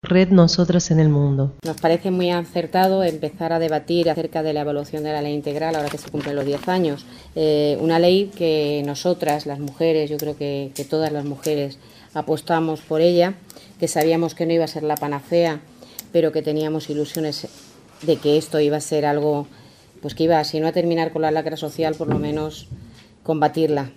Red Nosotras en el Mundo. Nos parece muy acertado empezar a debatir acerca de la evaluación de la ley integral ahora que se cumplen los 10 años. Una ley que nosotras, las mujeres, yo creo que todas las mujeres apostamos por ella, que sabíamos que no iba a ser la panacea, pero que teníamos ilusiones de que esto iba a ser algo, pues que iba, si no a terminar con la lacra social, por lo menos combatirla.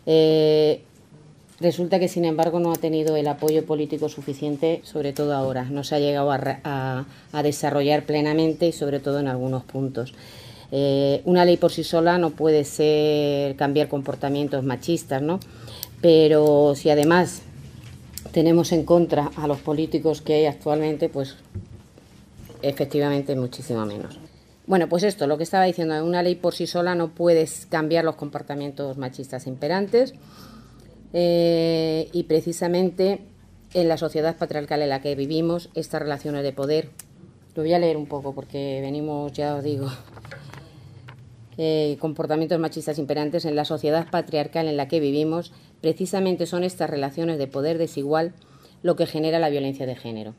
Resulta que, sin embargo, no ha tenido el apoyo político suficiente, sobre todo ahora. No se ha llegado a desarrollar plenamente y, sobre todo, en algunos puntos. Una ley por sí sola no puede ser cambiar comportamientos machistas, ¿no? Pero si además tenemos en contra a los políticos que hay actualmente, pues efectivamente muchísimo menos. Bueno, pues esto, lo que estaba diciendo, una ley por sí sola no puede cambiar los comportamientos machistas imperantes. Y precisamente en la sociedad patriarcal en la que vivimos, estas relaciones de poder, lo voy a leer un poco porque venimos, ya os digo, comportamientos machistas imperantes en la sociedad patriarcal en la que vivimos, precisamente son estas relaciones de poder desigual lo que genera la violencia de género.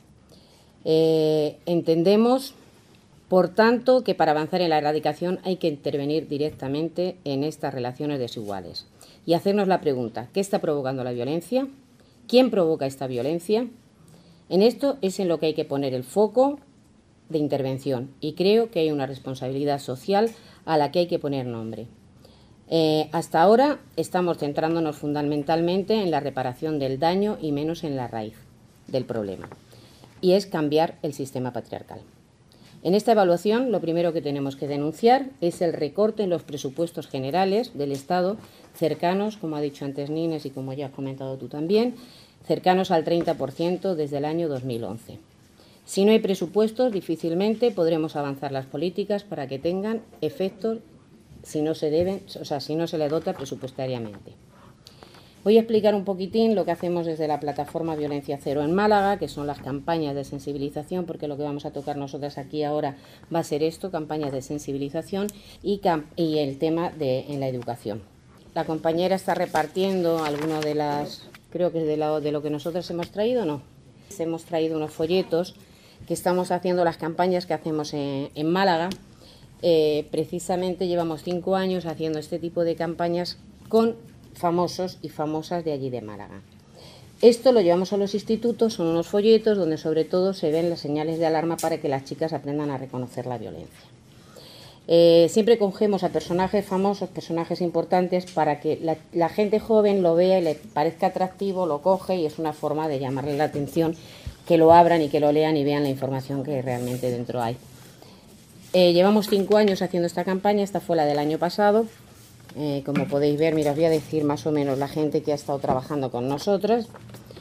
Entendemos, por tanto, que para avanzar en la erradicación hay que intervenir directamente en estas relaciones desiguales y hacernos la pregunta, ¿qué está provocando la violencia? ¿Quién provoca esta violencia? En esto es en lo que hay que poner el foco de intervención y creo que hay una responsabilidad social a la que hay que poner nombre. Hasta ahora estamos centrándonos fundamentalmente en la reparación del daño y menos en la raíz del problema, y es cambiar el sistema patriarcal. En esta evaluación, lo primero que tenemos que denunciar es el recorte en los presupuestos generales del Estado, cercanos, como ha dicho antes Nines y como ya has comentado tú también, cercanos al 30% desde el año 2011. Si no hay presupuestos, difícilmente podremos avanzar las políticas para que tengan efectos si no se le dota presupuestariamente. Voy a explicar un poquitín lo que hacemos desde la plataforma Violencia Cero en Málaga, que son las campañas de sensibilización, porque lo que vamos a tocar nosotras aquí ahora va a ser esto, campañas de sensibilización y el tema en la educación. La compañera está repartiendo algunas de las, creo que es de lo que nosotros hemos traído, no. Hemos traído unos folletos que estamos haciendo las campañas que hacemos en Málaga. Precisamente llevamos 5 años haciendo este tipo de campañas con famosos y famosas de allí de Málaga. Esto lo llevamos a los institutos, son unos folletos donde sobre todo se ven las señales de alarma para que las chicas aprendan a reconocer la violencia. Siempre cogemos a personajes famosos, personajes importantes, para que la gente joven lo vea y le parezca atractivo, lo coge y es una forma de llamarle la atención, que lo abran y que lo lean y vean la información que realmente dentro hay. Llevamos 5 años haciendo esta campaña, esta fue la del año pasado. Como podéis ver, mira, os voy a decir más o menos la gente que ha estado trabajando con nosotras.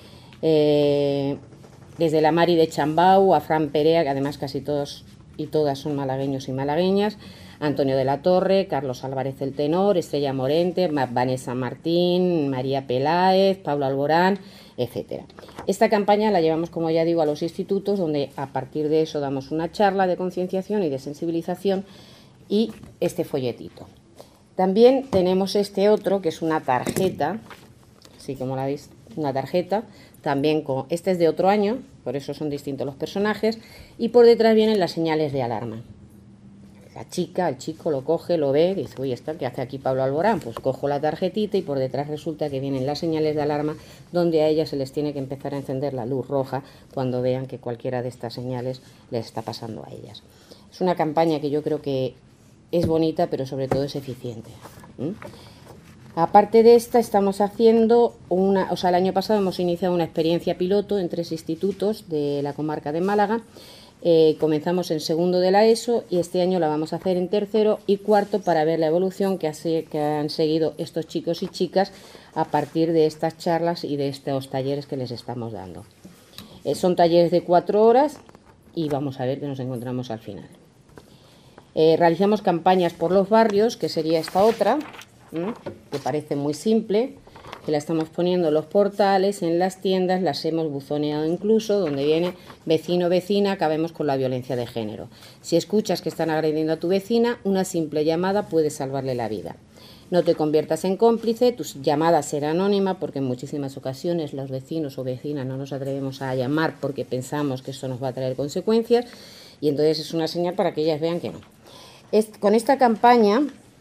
Desde la Mari de Chambau a Fran Perea, que además casi todos y todas son malagueños y malagueñas, Antonio de la Torre, Carlos Álvarez el tenor, Estrella Morente, Vanessa Martín, María Peláez, Pablo Alborán, etcétera. Esta campaña la llevamos, como ya digo, a los institutos, donde a partir de eso damos una charla de concienciación y de sensibilización y este folletito. También tenemos este otro, que es una tarjeta, así como la veis, una tarjeta, también este es de otro año, por eso son distintos los personajes, y por detrás vienen las señales de alarma. La chica, el chico lo coge, lo ve, dice, uy, ¿qué hace aquí Pablo Alborán? Pues cojo la tarjetita y por detrás resulta que vienen las señales de alarma donde a ellas se les tiene que empezar a encender la luz roja cuando vean que cualquiera de estas señales les está pasando a ellas. Es una campaña que yo creo que es bonita, pero sobre todo es eficiente. Aparte de esta, estamos haciendo el año pasado hemos iniciado una experiencia piloto en 3 institutos de la comarca de Málaga. Comenzamos en segundo de la ESO y este año la vamos a hacer en tercero y cuarto para ver la evolución que han seguido estos chicos y chicas a partir de estas charlas y de estos talleres que les estamos dando. Son talleres de 4 horas y vamos a ver qué nos encontramos al final. Realizamos campañas por los barrios, que sería esta otra, que parece muy simple, que la estamos poniendo en los portales, en las tiendas, las hemos buzoneado incluso, donde viene vecino, vecina, acabemos con la violencia de género. Si escuchas que están agrediendo a tu vecina, una simple llamada puede salvarle la vida. No te conviertas en cómplice, tu llamada será anónima, porque en muchísimas ocasiones los vecinos o vecinas no nos atrevemos a llamar porque pensamos que esto nos va a traer consecuencias, y entonces es una señal para que ellas vean que no. Con esta campaña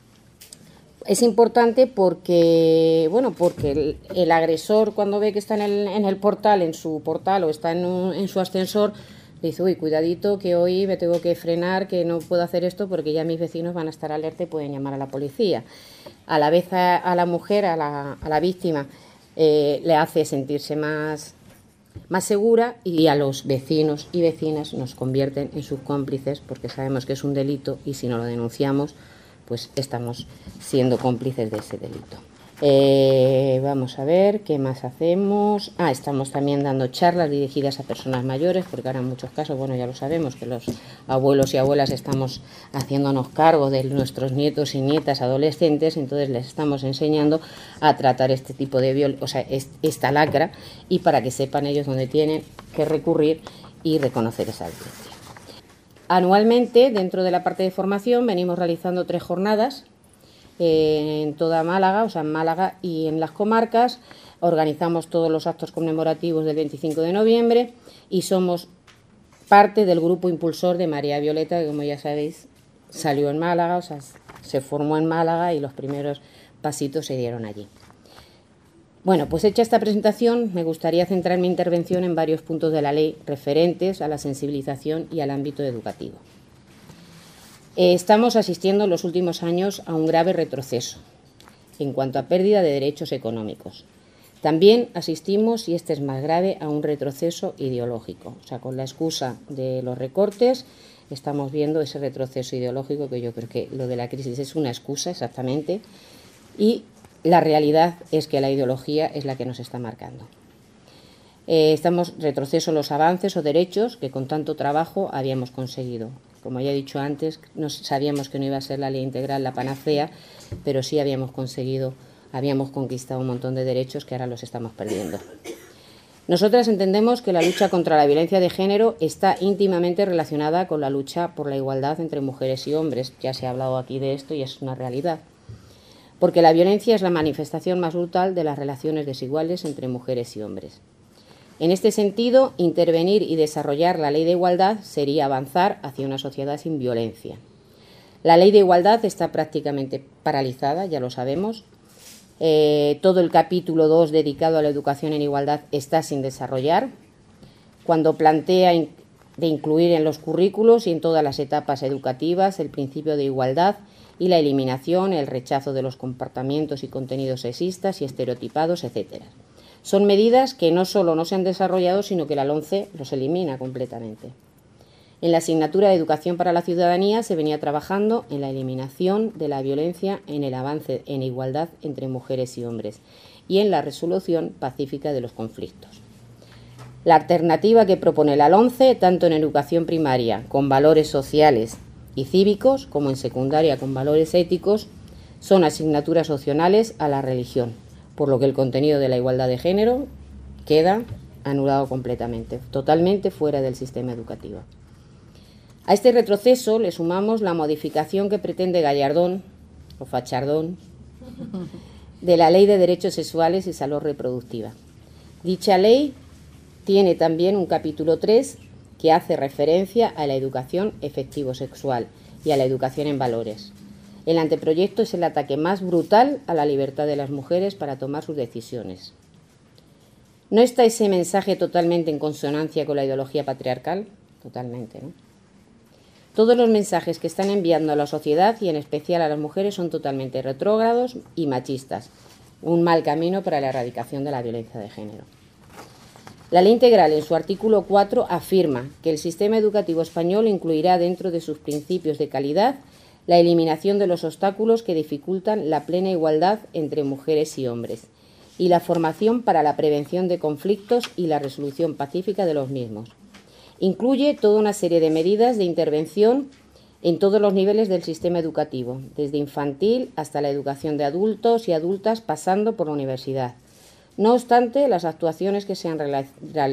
es importante porque, bueno, porque el agresor, cuando ve que está en el portal, en su portal, o está en su ascensor, dice: uy, cuidadito, que hoy me tengo que frenar, que no puedo hacer esto porque ya mis vecinos van a estar alerta y pueden llamar a la policía. A la vez a la mujer, a la víctima, le hace sentirse más segura, y a los vecinos y vecinas nos convierten en sus cómplices, porque sabemos que es un delito y si no lo denunciamos, pues estamos siendo cómplices de ese delito. Vamos a ver qué más hacemos. Estamos también dando charlas dirigidas a personas mayores, porque ahora en muchos casos, bueno, ya lo sabemos, que los abuelos y abuelas estamos haciéndonos cargo de nuestros nietos y nietas adolescentes, entonces les estamos enseñando a tratar este tipo de esta lacra, y para que sepan ellos dónde tienen que recurrir y reconocer esa violencia. Anualmente, dentro de la parte de formación, venimos realizando 3 jornadas en toda Málaga, o sea, en Málaga y en las comarcas. Organizamos todos los actos conmemorativos del 25 de noviembre y somos parte del grupo impulsor de María Violeta, que, como ya sabéis, salió en Málaga, o sea, se formó en Málaga y los primeros pasitos se dieron allí. Bueno, pues hecha esta presentación, me gustaría centrar mi intervención en varios puntos de la ley referentes a la sensibilización y al ámbito educativo. Estamos asistiendo en los últimos años a un grave retroceso en cuanto a pérdida de derechos económicos. También asistimos, y este es más grave, a un retroceso ideológico. O sea, con la excusa de los recortes estamos viendo ese retroceso ideológico, que yo creo que lo de la crisis es una excusa exactamente, y la realidad es que la ideología es la que nos está marcando. Estamos retroceso en los avances o derechos que con tanto trabajo habíamos conseguido. Como ya he dicho antes, sabíamos que no iba a ser la ley integral la panacea, pero sí habíamos conquistado un montón de derechos que ahora los estamos perdiendo. Nosotras entendemos que la lucha contra la violencia de género está íntimamente relacionada con la lucha por la igualdad entre mujeres y hombres. Ya se ha hablado aquí de esto y es una realidad. Porque la violencia es la manifestación más brutal de las relaciones desiguales entre mujeres y hombres. En este sentido, intervenir y desarrollar la ley de igualdad sería avanzar hacia una sociedad sin violencia. La ley de igualdad está prácticamente paralizada, ya lo sabemos. Todo el capítulo 2 dedicado a la educación en igualdad está sin desarrollar. Cuando plantea de incluir en los currículos y en todas las etapas educativas el principio de igualdad y la eliminación, el rechazo de los comportamientos y contenidos sexistas y estereotipados, etc. Son medidas que no solo no se han desarrollado, sino que la LOMCE los elimina completamente. En la asignatura de Educación para la Ciudadanía se venía trabajando en la eliminación de la violencia, en el avance en igualdad entre mujeres y hombres y en la resolución pacífica de los conflictos. La alternativa que propone la LOMCE, tanto en educación primaria con valores sociales y cívicos, como en secundaria con valores éticos, son asignaturas opcionales a la religión, por lo que el contenido de la igualdad de género queda anulado completamente, totalmente fuera del sistema educativo. A este retroceso le sumamos la modificación que pretende Gallardón, o Fachardón, de la Ley de Derechos Sexuales y Salud Reproductiva. Dicha ley tiene también un capítulo 3 que hace referencia a la educación efectivo-sexual y a la educación en valores. El anteproyecto es el ataque más brutal a la libertad de las mujeres para tomar sus decisiones. ¿No está ese mensaje totalmente en consonancia con la ideología patriarcal? Totalmente, ¿no? Todos los mensajes que están enviando a la sociedad y en especial a las mujeres son totalmente retrógrados y machistas. Un mal camino para la erradicación de la violencia de género. La Ley Integral, en su artículo 4, afirma que el sistema educativo español incluirá dentro de sus principios de calidad la eliminación de los obstáculos que dificultan la plena igualdad entre mujeres y hombres y la formación para la prevención de conflictos y la resolución pacífica de los mismos. Incluye toda una serie de medidas de intervención en todos los niveles del sistema educativo, desde infantil hasta la educación de adultos y adultas, pasando por la universidad. No obstante, las actuaciones que se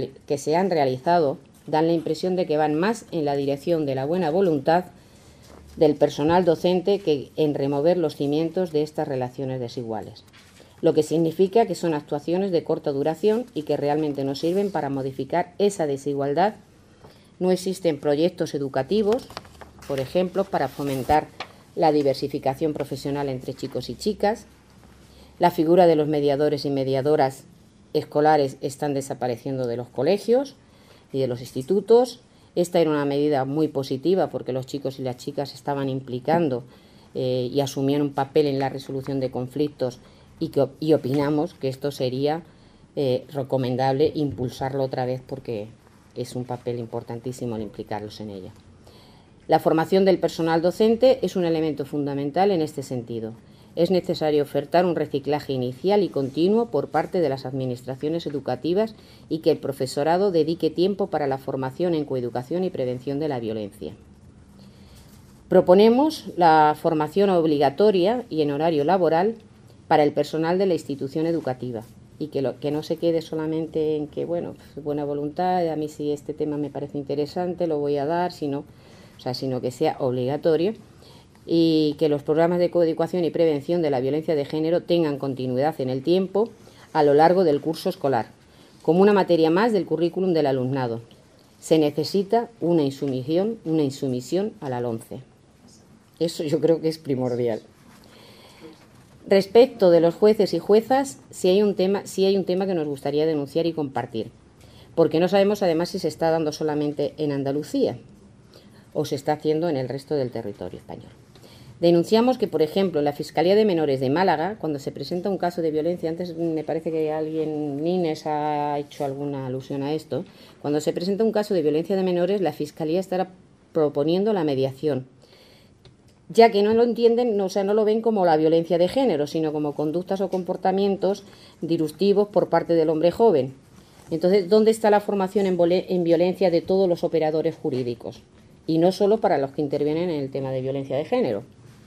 han realizado dan la impresión de que van más en la dirección de la buena voluntad del personal docente en remover los cimientos de estas relaciones desiguales, lo que significa que son actuaciones de corta duración y que realmente no sirven para modificar esa desigualdad. No existen proyectos educativos, por ejemplo, para fomentar la diversificación profesional entre chicos y chicas. La figura de los mediadores y mediadoras escolares están desapareciendo de los colegios y de los institutos. Esta era una medida muy positiva porque los chicos y las chicas se estaban implicando y asumían un papel en la resolución de conflictos y opinamos que esto sería recomendable impulsarlo otra vez porque es un papel importantísimo el implicarlos en ella. La formación del personal docente es un elemento fundamental en este sentido. Es necesario ofertar un reciclaje inicial y continuo por parte de las administraciones educativas y que el profesorado dedique tiempo para la formación en coeducación y prevención de la violencia. Proponemos la formación obligatoria y en horario laboral para el personal de la institución educativa y que no se quede solamente en que, bueno, buena voluntad, a mí si este tema me parece interesante, lo voy a dar, sino que sea obligatorio y que los programas de coeducación y prevención de la violencia de género tengan continuidad en el tiempo a lo largo del curso escolar, como una materia más del currículum del alumnado. Se necesita una insumisión a la LOMCE. Eso yo creo que es primordial. Respecto de los jueces y juezas, sí hay un tema que nos gustaría denunciar y compartir, porque no sabemos además si se está dando solamente en Andalucía o se está haciendo en el resto del territorio español. Denunciamos que, por ejemplo, en la Fiscalía de Menores de Málaga, cuando se presenta un caso de violencia, antes me parece que Nines ha hecho alguna alusión a esto, cuando se presenta un caso de violencia de menores, la Fiscalía estará proponiendo la mediación, ya que no lo entienden, no lo ven como la violencia de género, sino como conductas o comportamientos disruptivos por parte del hombre joven. Entonces, ¿dónde está la formación en violencia de todos los operadores jurídicos? Y no solo para los que intervienen en el tema de violencia de género.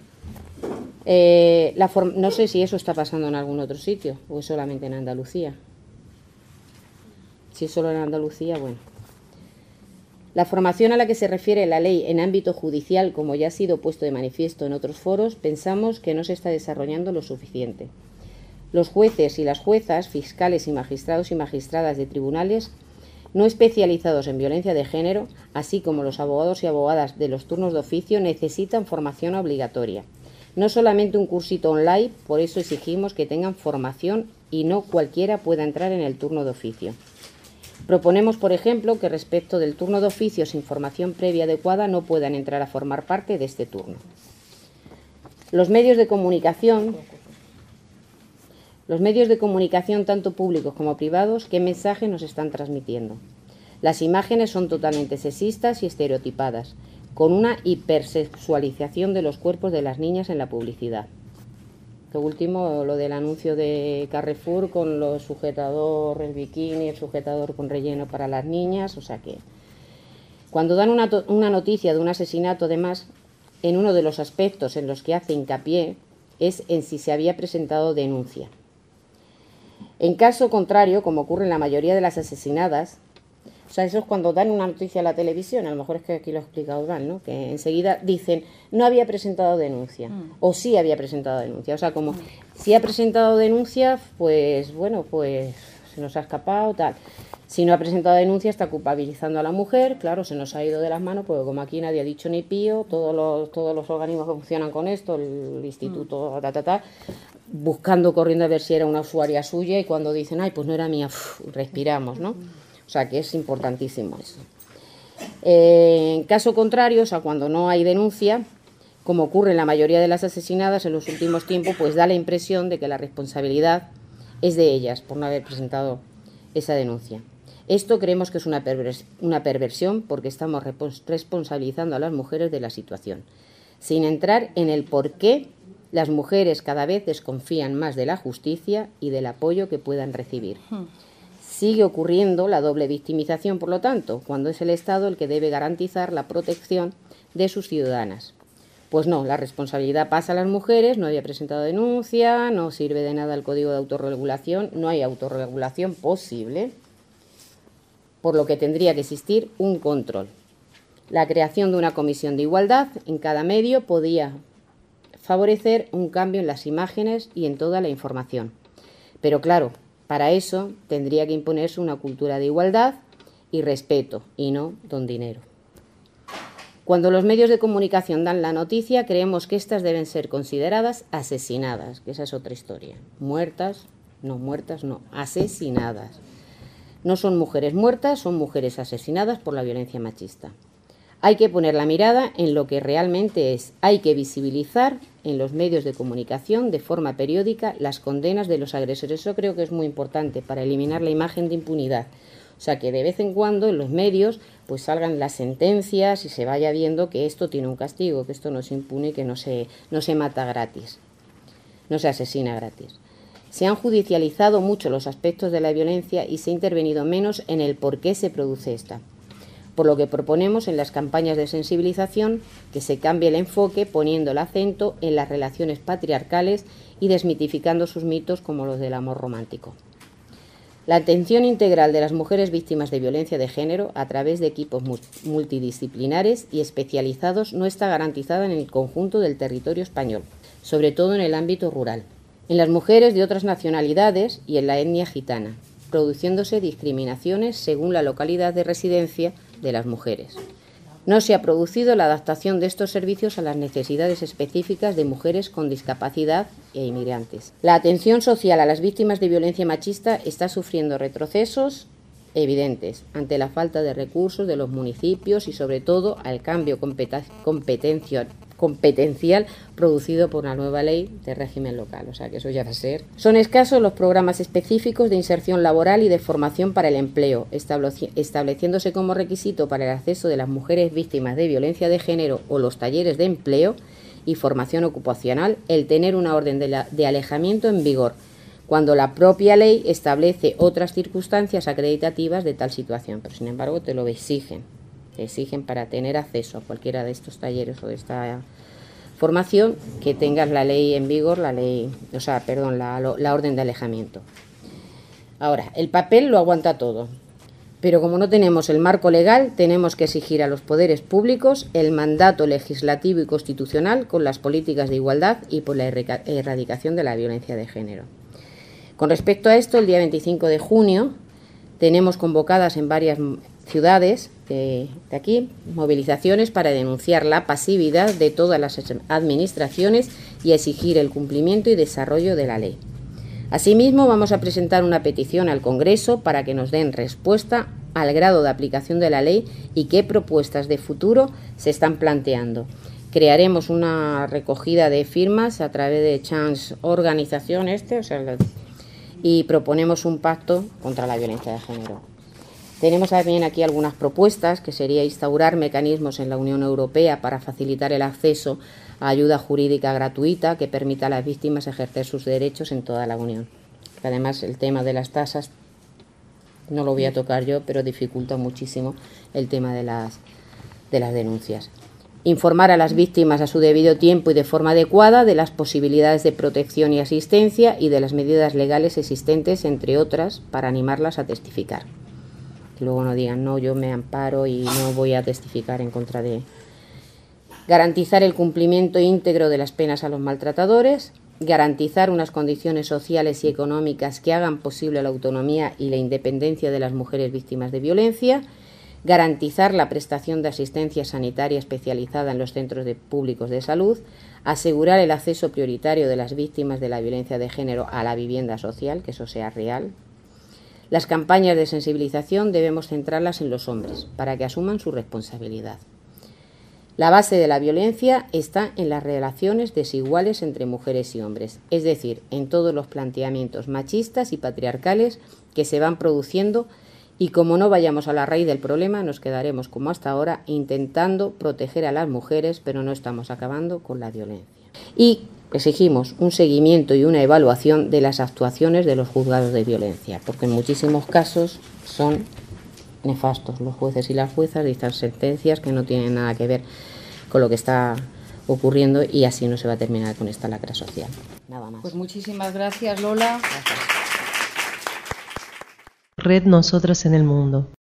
No sé si eso está pasando en algún otro sitio o es solamente en Andalucía. Si es solo en Andalucía, bueno. La formación a la que se refiere la ley en ámbito judicial, como ya ha sido puesto de manifiesto en otros foros, pensamos que no se está desarrollando lo suficiente. Los jueces y las juezas, fiscales y magistrados y magistradas de tribunales no especializados en violencia de género, así como los abogados y abogadas de los turnos de oficio, necesitan formación obligatoria. No solamente un cursito online, por eso exigimos que tengan formación y no cualquiera pueda entrar en el turno de oficio. Proponemos, por ejemplo, que respecto del turno de oficio sin formación previa adecuada no puedan entrar a formar parte de este turno. Los medios de comunicación, tanto públicos como privados, ¿qué mensaje nos están transmitiendo? Las imágenes son totalmente sexistas y estereotipadas, con una hipersexualización de los cuerpos de las niñas en la publicidad. Lo último, lo del anuncio de Carrefour con los sujetadores, el bikini, el sujetador con relleno para las niñas, o sea que cuando dan una noticia de un asesinato, además, en uno de los aspectos en los que hace hincapié es en si se había presentado denuncia. En caso contrario, como ocurre en la mayoría de las asesinadas, o sea, eso es cuando dan una noticia a la televisión, a lo mejor es que aquí lo he explicado mal, ¿no? Que enseguida dicen, no había presentado denuncia, o sí había presentado denuncia. O sea, como si ha presentado denuncia, pues bueno, pues se nos ha escapado, tal. Si no ha presentado denuncia, está culpabilizando a la mujer, claro, se nos ha ido de las manos, porque como aquí nadie ha dicho ni pío, todos los organismos que funcionan con esto, el instituto, buscando, corriendo a ver si era una usuaria suya, y cuando dicen, ay, pues no era mía, respiramos, ¿no? O sea, que es importantísimo eso. En caso contrario, o sea, cuando no hay denuncia, como ocurre en la mayoría de las asesinadas en los últimos tiempos, pues da la impresión de que la responsabilidad es de ellas por no haber presentado esa denuncia. Esto creemos que es una perversión porque estamos responsabilizando a las mujeres de la situación, sin entrar en el por qué las mujeres cada vez desconfían más de la justicia y del apoyo que puedan recibir. Sigue ocurriendo la doble victimización, por lo tanto, cuando es el Estado el que debe garantizar la protección de sus ciudadanas. Pues no, la responsabilidad pasa a las mujeres, no había presentado denuncia, no sirve de nada el Código de Autorregulación, no hay autorregulación posible, por lo que tendría que existir un control. La creación de una comisión de igualdad en cada medio podía favorecer un cambio en las imágenes y en toda la información. Pero claro, para eso tendría que imponerse una cultura de igualdad y respeto, y no don dinero. Cuando los medios de comunicación dan la noticia, creemos que éstas deben ser consideradas asesinadas, que esa es otra historia. Muertas, no, asesinadas. No son mujeres muertas, son mujeres asesinadas por la violencia machista. Hay que poner la mirada en lo que realmente es. Hay que visibilizar en los medios de comunicación de forma periódica las condenas de los agresores. Eso creo que es muy importante para eliminar la imagen de impunidad. O sea, que de vez en cuando en los medios pues salgan las sentencias y se vaya viendo que esto tiene un castigo, que esto no se impune y que no se mata gratis, no se asesina gratis. Se han judicializado mucho los aspectos de la violencia y se ha intervenido menos en el por qué se produce esta. Por lo que proponemos en las campañas de sensibilización que se cambie el enfoque poniendo el acento en las relaciones patriarcales y desmitificando sus mitos como los del amor romántico. La atención integral de las mujeres víctimas de violencia de género a través de equipos multidisciplinares y especializados no está garantizada en el conjunto del territorio español, sobre todo en el ámbito rural. En las mujeres de otras nacionalidades y en la etnia gitana, produciéndose discriminaciones según la localidad de residencia de las mujeres. No se ha producido la adaptación de estos servicios a las necesidades específicas de mujeres con discapacidad e inmigrantes. La atención social a las víctimas de violencia machista está sufriendo retrocesos evidentes ante la falta de recursos de los municipios y sobre todo al cambio competencial producido por una nueva ley de régimen local, o sea que eso ya va a ser. Son escasos los programas específicos de inserción laboral y de formación para el empleo, estableciéndose como requisito para el acceso de las mujeres víctimas de violencia de género o los talleres de empleo y formación ocupacional el tener una orden de alejamiento en vigor, cuando la propia ley establece otras circunstancias acreditativas de tal situación, pero sin embargo te lo exigen para tener acceso a cualquiera de estos talleres o de esta formación que tengas la ley en vigor, la orden de alejamiento. Ahora, el papel lo aguanta todo, pero como no tenemos el marco legal, tenemos que exigir a los poderes públicos el mandato legislativo y constitucional con las políticas de igualdad y por la erradicación de la violencia de género. Con respecto a esto, el día 25 de junio tenemos convocadas en varias ciudades de aquí movilizaciones para denunciar la pasividad de todas las administraciones y exigir el cumplimiento y desarrollo de la ley. Asimismo, vamos a presentar una petición al Congreso para que nos den respuesta al grado de aplicación de la ley y qué propuestas de futuro se están planteando. Crearemos una recogida de firmas a través de Chance Organización y proponemos un pacto contra la violencia de género. Tenemos también aquí algunas propuestas, que sería instaurar mecanismos en la Unión Europea para facilitar el acceso a ayuda jurídica gratuita que permita a las víctimas ejercer sus derechos en toda la Unión. Además, el tema de las tasas no lo voy a tocar yo, pero dificulta muchísimo el tema de las denuncias. Informar a las víctimas a su debido tiempo y de forma adecuada de las posibilidades de protección y asistencia y de las medidas legales existentes, entre otras, para animarlas a testificar. Que luego no digan, no, yo me amparo y no voy a testificar en contra de... Garantizar el cumplimiento íntegro de las penas a los maltratadores, garantizar unas condiciones sociales y económicas que hagan posible la autonomía y la independencia de las mujeres víctimas de violencia, garantizar la prestación de asistencia sanitaria especializada en los centros públicos de salud, asegurar el acceso prioritario de las víctimas de la violencia de género a la vivienda social, que eso sea real. Las campañas de sensibilización debemos centrarlas en los hombres, para que asuman su responsabilidad. La base de la violencia está en las relaciones desiguales entre mujeres y hombres, es decir, en todos los planteamientos machistas y patriarcales que se van produciendo, y como no vayamos a la raíz del problema, nos quedaremos como hasta ahora intentando proteger a las mujeres, pero no estamos acabando con la violencia. Y exigimos un seguimiento y una evaluación de las actuaciones de los juzgados de violencia, porque en muchísimos casos son nefastos. Los jueces y las juezas dictan sentencias que no tienen nada que ver con lo que está ocurriendo y así no se va a terminar con esta lacra social. Nada más. Pues muchísimas gracias, Lola. Red Nosotras en el Mundo.